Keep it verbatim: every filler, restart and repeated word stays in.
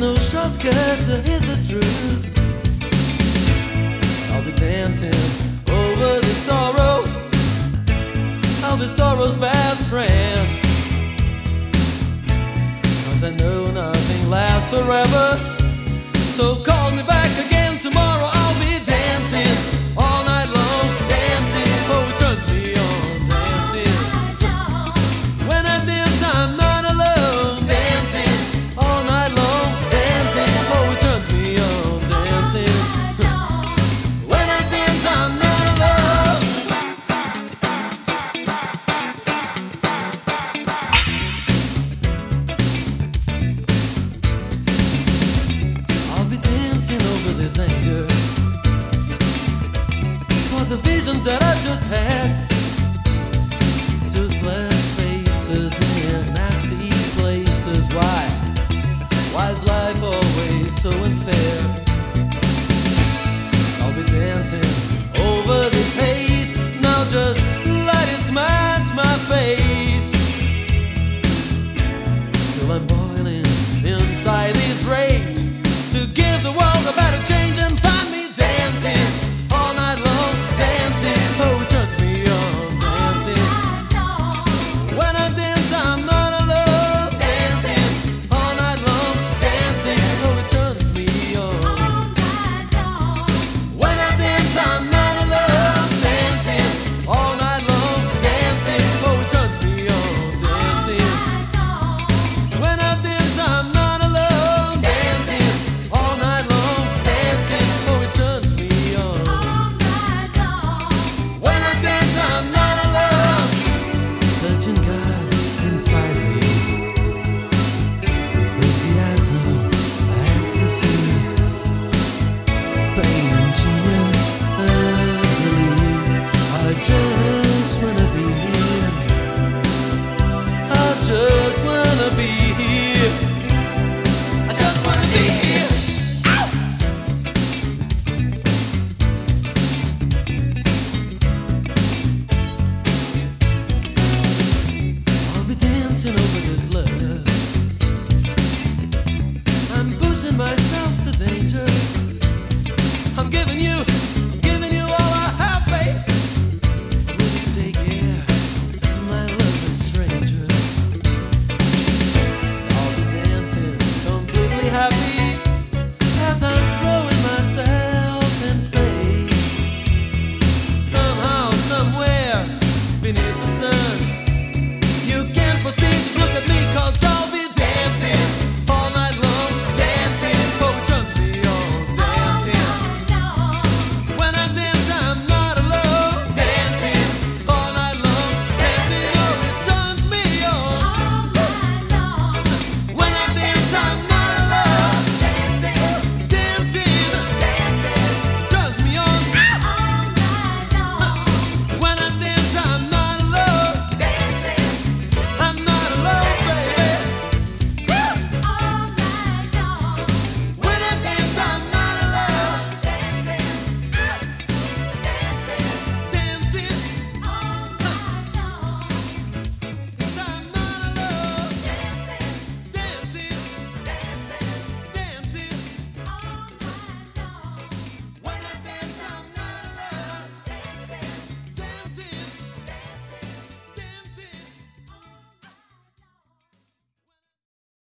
no shortcut to hit the truth. I'll be dancing over the sorrow. I'll be sorrow's best friend. 'Cause I know nothing lasts forever. So call me back again tomorrow. I'll be dancing all night long, dancing. Oh, it turns me on, dancing. When I dance, I'm not alone, dancing all night long, dancing. Oh, it turns me on, dancing. When I dance, I'm not alone. I'll be dancing over this anger, for the visions that I just had. Toothless faces in nasty places. Why? Why is life always so unfair? I'll be dancing over the hate. Now just let it smash my face till I'm boiling inside this rage to give the world a better change and find me dancing all night long, dancing. Oh, it turns me on, dancing. When I dance, I'm not alone, dancing all night long, dancing. Oh, it turns me on. When I dance, I'm not alone, dancing all night long, dancing. Oh, it turns me on, dancing. When I dance, I'm not alone, dancing all night long, dancing. Oh, it turns me on. When I dance, I'm not alone. Touching God inside me, enthusiasm, ecstasy, pain and genius, and relief. I just wanna be here. I just wanna be here. I just wanna be here. Ow! I'll be dancing over this love. I'm pushing myself to danger. I'm giving you